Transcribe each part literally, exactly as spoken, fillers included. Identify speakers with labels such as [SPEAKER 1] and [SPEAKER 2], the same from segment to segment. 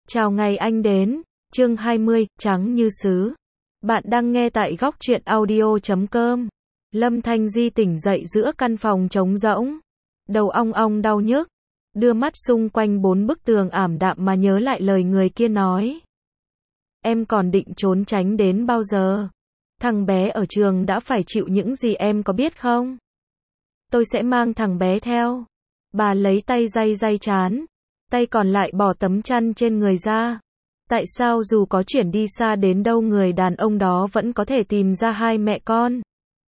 [SPEAKER 1] Chào ngày anh đến, chương hai mươi, trắng như sứ. Bạn đang nghe tại góc truyện audio chấm com. Lâm Thanh Di tỉnh dậy giữa căn phòng trống rỗng. Đầu ong ong đau nhức. Đưa mắt xung quanh bốn bức tường ảm đạm mà nhớ lại lời người kia nói. Em còn định trốn tránh đến bao giờ? Thằng bé ở trường đã phải chịu những gì em có biết không? Tôi sẽ mang thằng bé theo. Bà lấy tay day day trán. Tay còn lại bỏ tấm chăn trên người ra. Tại sao dù có chuyển đi xa đến đâu người đàn ông đó vẫn có thể tìm ra hai mẹ con?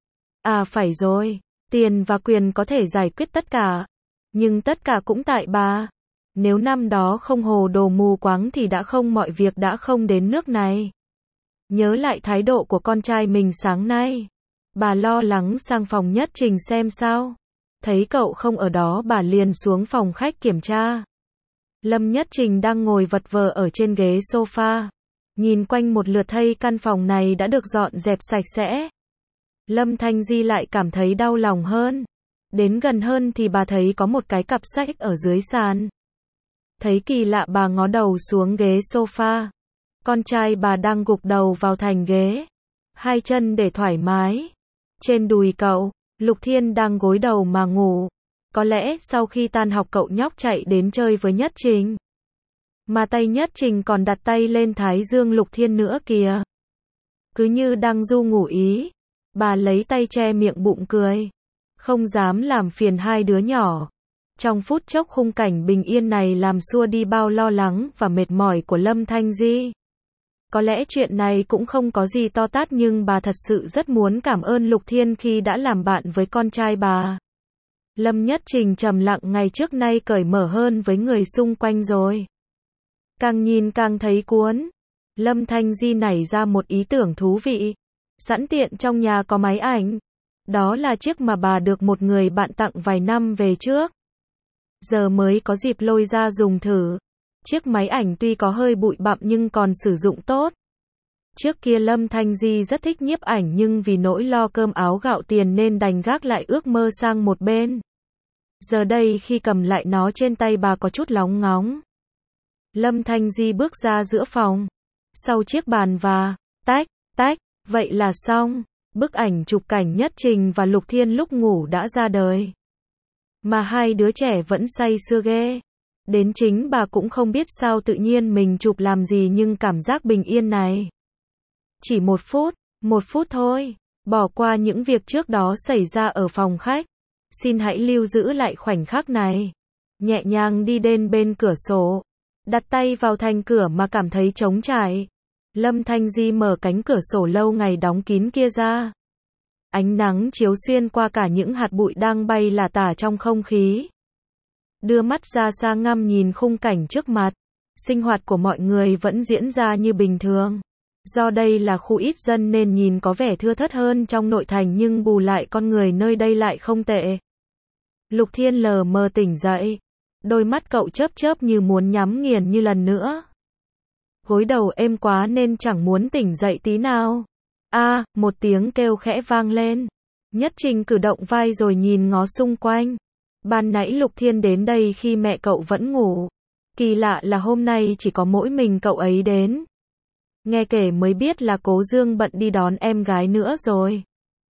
[SPEAKER 1] À phải rồi, tiền và quyền có thể giải quyết tất cả. Nhưng tất cả cũng tại bà. Nếu năm đó không hồ đồ mù quáng thì đã không mọi việc đã không đến nước này. Nhớ lại thái độ của con trai mình sáng nay. Bà lo lắng sang phòng Nhất Trình xem sao. Thấy cậu không ở đó bà liền xuống phòng khách kiểm tra. Lâm Nhất Trình đang ngồi vật vờ ở trên ghế sofa. Nhìn quanh một lượt thấy căn phòng này đã được dọn dẹp sạch sẽ. Lâm Thanh Di lại cảm thấy đau lòng hơn. Đến gần hơn thì bà thấy có một cái cặp sách ở dưới sàn. Thấy kỳ lạ bà ngó đầu xuống ghế sofa. Con trai bà đang gục đầu vào thành ghế. Hai chân để thoải mái. Trên đùi cậu, Lục Thiên đang gối đầu mà ngủ. Có lẽ sau khi tan học cậu nhóc chạy đến chơi với Nhất Trình. Mà tay Nhất Trình còn đặt tay lên thái dương Lục Thiên nữa kìa. Cứ như đang du ngủ ý. Bà lấy tay che miệng bụng cười. Không dám làm phiền hai đứa nhỏ. Trong phút chốc khung cảnh bình yên này làm xua đi bao lo lắng và mệt mỏi của Lâm Thanh Di. Có lẽ chuyện này cũng không có gì to tát nhưng bà thật sự rất muốn cảm ơn Lục Thiên khi đã làm bạn với con trai bà. Lâm Nhất Trình trầm lặng ngày trước nay cởi mở hơn với người xung quanh rồi. Càng nhìn càng thấy cuốn. Lâm Thanh Di nảy ra một ý tưởng thú vị. Sẵn tiện trong nhà có máy ảnh. Đó là chiếc mà bà được một người bạn tặng vài năm về trước. Giờ mới có dịp lôi ra dùng thử. Chiếc máy ảnh tuy có hơi bụi bặm nhưng còn sử dụng tốt. Trước kia Lâm Thanh Di rất thích nhiếp ảnh nhưng vì nỗi lo cơm áo gạo tiền nên đành gác lại ước mơ sang một bên. Giờ đây khi cầm lại nó trên tay bà có chút lóng ngóng. Lâm Thanh Di bước ra giữa phòng. Sau chiếc bàn và tách, tách, vậy là xong. Bức ảnh chụp cảnh Nhất Trình và Lục Thiên lúc ngủ đã ra đời. Mà hai đứa trẻ vẫn say sưa ghê. Đến chính bà cũng không biết sao tự nhiên mình chụp làm gì nhưng cảm giác bình yên này. Chỉ một phút, một phút thôi. Bỏ qua những việc trước đó xảy ra ở phòng khách. Xin hãy lưu giữ lại khoảnh khắc này. Nhẹ nhàng đi đến bên cửa sổ. Đặt tay vào thành cửa mà cảm thấy trống trải. Lâm Thanh Di mở cánh cửa sổ lâu ngày đóng kín kia ra. Ánh nắng chiếu xuyên qua cả những hạt bụi đang bay lả tả trong không khí. Đưa mắt ra xa ngắm nhìn khung cảnh trước mặt. Sinh hoạt của mọi người vẫn diễn ra như bình thường. Do đây là khu ít dân nên nhìn có vẻ thưa thớt hơn trong nội thành nhưng bù lại con người nơi đây lại không tệ. Lục Thiên lờ mờ tỉnh dậy. Đôi mắt cậu chớp chớp như muốn nhắm nghiền như lần nữa. Gối đầu êm quá nên chẳng muốn tỉnh dậy tí nào. A, à, một tiếng kêu khẽ vang lên. Nhất Trình cử động vai rồi nhìn ngó xung quanh. Ban nãy Lục Thiên đến đây khi mẹ cậu vẫn ngủ. Kỳ lạ là hôm nay chỉ có mỗi mình cậu ấy đến. Nghe kể mới biết là Cố Dương bận đi đón em gái nữa rồi.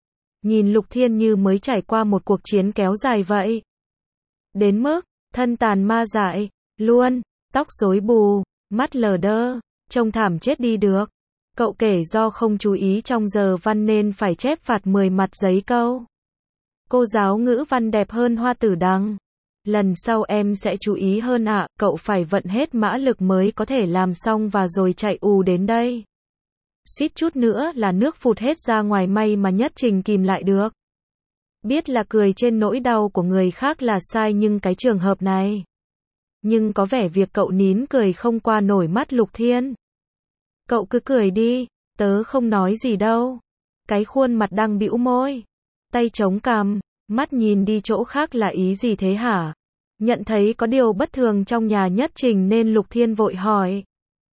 [SPEAKER 1] Nhìn Lục Thiên như mới trải qua một cuộc chiến kéo dài vậy. Đến mức, thân tàn ma dại, luôn, tóc rối bù, mắt lờ đơ, trông thảm chết đi được. Cậu kể do không chú ý trong giờ văn nên phải chép phạt mười mặt giấy câu. Cô giáo ngữ văn đẹp hơn Hoa Tử Đằng. Lần sau em sẽ chú ý hơn ạ, à, cậu phải vận hết mã lực mới có thể làm xong và rồi chạy ù đến đây. Suýt chút nữa là nước phụt hết ra ngoài may mà Nhất Trình kìm lại được. Biết là cười trên nỗi đau của người khác là sai nhưng cái trường hợp này. Nhưng có vẻ việc cậu nín cười không qua nổi mắt Lục Thiên. Cậu cứ cười đi, tớ không nói gì đâu. Cái khuôn mặt đang bĩu môi. Tay chống cằm, mắt nhìn đi chỗ khác là ý gì thế hả? Nhận thấy có điều bất thường trong nhà Nhất Trình nên Lục Thiên vội hỏi.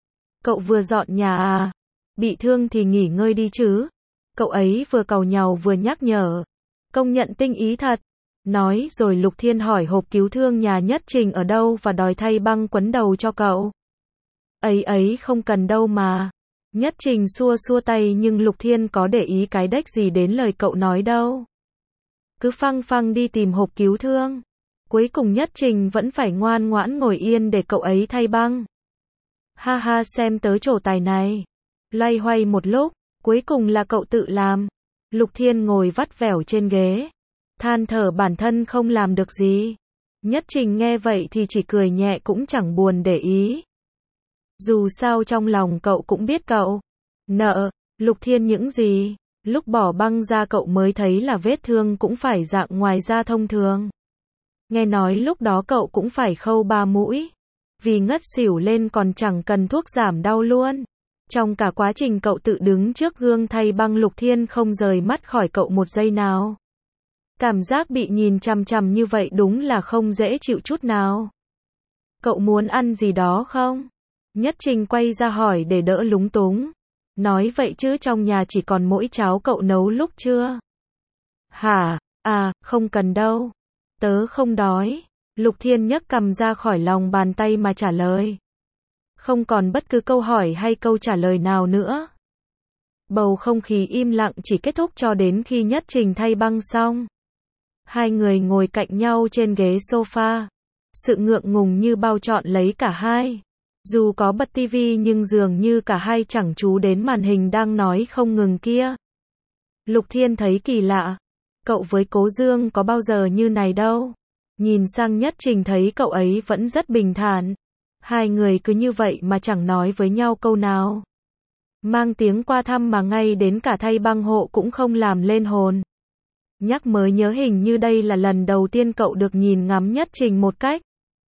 [SPEAKER 1] Cậu vừa dọn nhà à? Bị thương thì nghỉ ngơi đi chứ? Cậu ấy vừa càu nhàu vừa nhắc nhở. Công nhận tinh ý thật. Nói rồi Lục Thiên hỏi hộp cứu thương nhà Nhất Trình ở đâu và đòi thay băng quấn đầu cho cậu. Ấy ấy không cần đâu mà. Nhất Trình xua xua tay nhưng Lục Thiên có để ý cái đếch gì đến lời cậu nói đâu. Cứ phăng phăng đi tìm hộp cứu thương. Cuối cùng Nhất Trình vẫn phải ngoan ngoãn ngồi yên để cậu ấy thay băng. Ha ha, xem tớ trổ tài này. Loay hoay một lúc, cuối cùng là cậu tự làm. Lục Thiên ngồi vắt vẻo trên ghế, than thở bản thân không làm được gì. Nhất Trình nghe vậy thì chỉ cười nhẹ cũng chẳng buồn để ý. Dù sao trong lòng cậu cũng biết cậu nợ Lục Thiên những gì. Lúc bỏ băng ra cậu mới thấy là vết thương cũng phải dạng ngoài da thông thường. Nghe nói lúc đó cậu cũng phải khâu ba mũi. Vì ngất xỉu lên còn chẳng cần thuốc giảm đau luôn. Trong cả quá trình cậu tự đứng trước gương thay băng, Lục Thiên không rời mắt khỏi cậu một giây nào. Cảm giác bị nhìn chằm chằm như vậy đúng là không dễ chịu chút nào. Cậu muốn ăn gì đó không? Nhất Trình quay ra hỏi để đỡ lúng túng. Nói vậy chứ trong nhà chỉ còn mỗi cháo cậu nấu lúc trưa. Hả? À, không cần đâu. Tớ không đói. Lục Thiên nhấc cằm ra khỏi lòng bàn tay mà trả lời. Không còn bất cứ câu hỏi hay câu trả lời nào nữa. Bầu không khí im lặng chỉ kết thúc cho đến khi Nhất Trình thay băng xong. Hai người ngồi cạnh nhau trên ghế sofa. Sự ngượng ngùng như bao trọn lấy cả hai. Dù có bật tivi nhưng dường như cả hai chẳng chú đến màn hình đang nói không ngừng kia. Lục Thiên thấy kỳ lạ. Cậu với Cố Dương có bao giờ như này đâu. Nhìn sang Nhất Trình thấy cậu ấy vẫn rất bình thản. Hai người cứ như vậy mà chẳng nói với nhau câu nào. Mang tiếng qua thăm mà ngay đến cả thay băng hộ cũng không làm lên hồn. Nhắc mới nhớ hình như đây là lần đầu tiên cậu được nhìn ngắm Nhất Trình một cách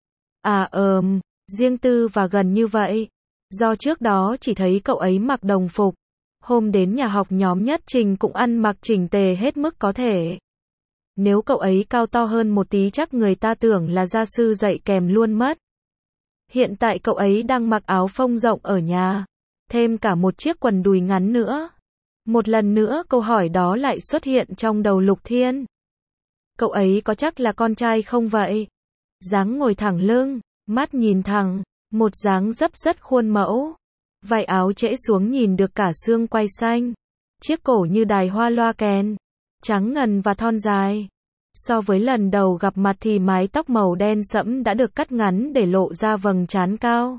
[SPEAKER 1] À ờm, riêng tư và gần như vậy. Do trước đó chỉ thấy cậu ấy mặc đồng phục. Hôm đến nhà học nhóm Nhất Trình cũng ăn mặc chỉnh tề hết mức có thể. Nếu cậu ấy cao to hơn một tí chắc người ta tưởng là gia sư dạy kèm luôn mất. Hiện tại cậu ấy đang mặc áo phông rộng ở nhà. Thêm cả một chiếc quần đùi ngắn nữa. Một lần nữa câu hỏi đó lại xuất hiện trong đầu Lục Thiên. Cậu ấy có chắc là con trai không vậy? Dáng ngồi thẳng lưng, mắt nhìn thẳng, một dáng dấp rất khuôn mẫu. Vải áo trễ xuống nhìn được cả xương quai xanh. Chiếc cổ như đài hoa loa kèn, trắng ngần và thon dài. So với lần đầu gặp mặt thì mái tóc màu đen sẫm đã được cắt ngắn để lộ ra vầng trán cao.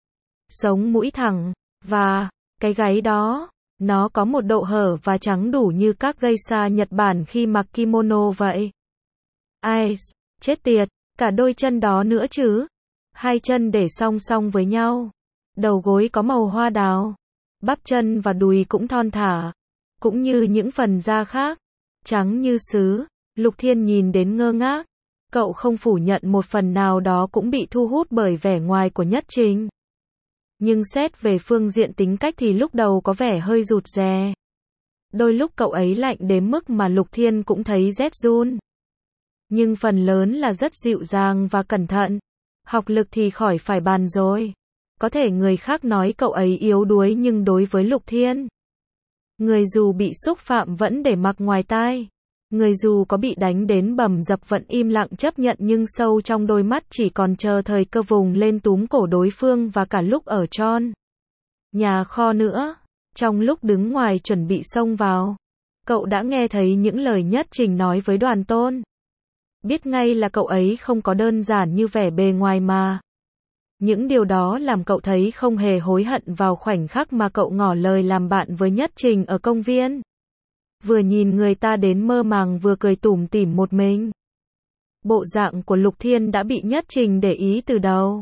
[SPEAKER 1] Sống mũi thẳng, và cái gáy đó, nó có một độ hở và trắng đủ như các geisha Nhật Bản khi mặc kimono vậy. Ai, chết tiệt, cả đôi chân đó nữa chứ. Hai chân để song song với nhau. Đầu gối có màu hoa đào. Bắp chân và đùi cũng thon thả. Cũng như những phần da khác. Trắng như sứ. Lục Thiên nhìn đến ngơ ngác. Cậu không phủ nhận một phần nào đó cũng bị thu hút bởi vẻ ngoài của Nhất Trình. Nhưng xét về phương diện tính cách thì lúc đầu có vẻ hơi rụt rè. Đôi lúc cậu ấy lạnh đến mức mà Lục Thiên cũng thấy rét run. Nhưng phần lớn là rất dịu dàng và cẩn thận. Học lực thì khỏi phải bàn rồi. Có thể người khác nói cậu ấy yếu đuối nhưng đối với Lục Thiên, người dù bị xúc phạm vẫn để mặc ngoài tai. Người dù có bị đánh đến bầm dập vẫn im lặng chấp nhận nhưng sâu trong đôi mắt chỉ còn chờ thời cơ vùng lên túm cổ đối phương và cả lúc ở tròn nhà kho nữa. Trong lúc đứng ngoài chuẩn bị xông vào, cậu đã nghe thấy những lời Nhất Trình nói với Đoàn Tôn. Biết ngay là cậu ấy không có đơn giản như vẻ bề ngoài mà. Những điều đó làm cậu thấy không hề hối hận vào khoảnh khắc mà cậu ngỏ lời làm bạn với Nhất Trình ở công viên. Vừa nhìn người ta đến mơ màng vừa cười tủm tỉm một mình. Bộ dạng của Lục Thiên đã bị Nhất Trình để ý từ đầu.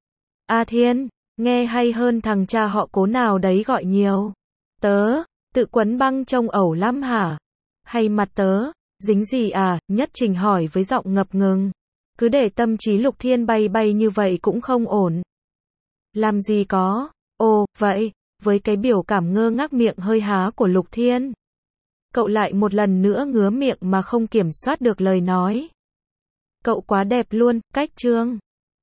[SPEAKER 1] A Thiên, nghe hay hơn thằng cha họ Cố nào đấy gọi nhiều. Tớ, tự quấn băng trông ẩu lắm hả? Hay mặt tớ, dính gì à? Nhất Trình hỏi với giọng ngập ngừng. Cứ để tâm trí Lục Thiên bay bay như vậy cũng không ổn. Làm gì có? Ồ, vậy, với cái biểu cảm ngơ ngác miệng hơi há của Lục Thiên. Cậu lại một lần nữa ngứa miệng mà không kiểm soát được lời nói. Cậu quá đẹp luôn, cách trương.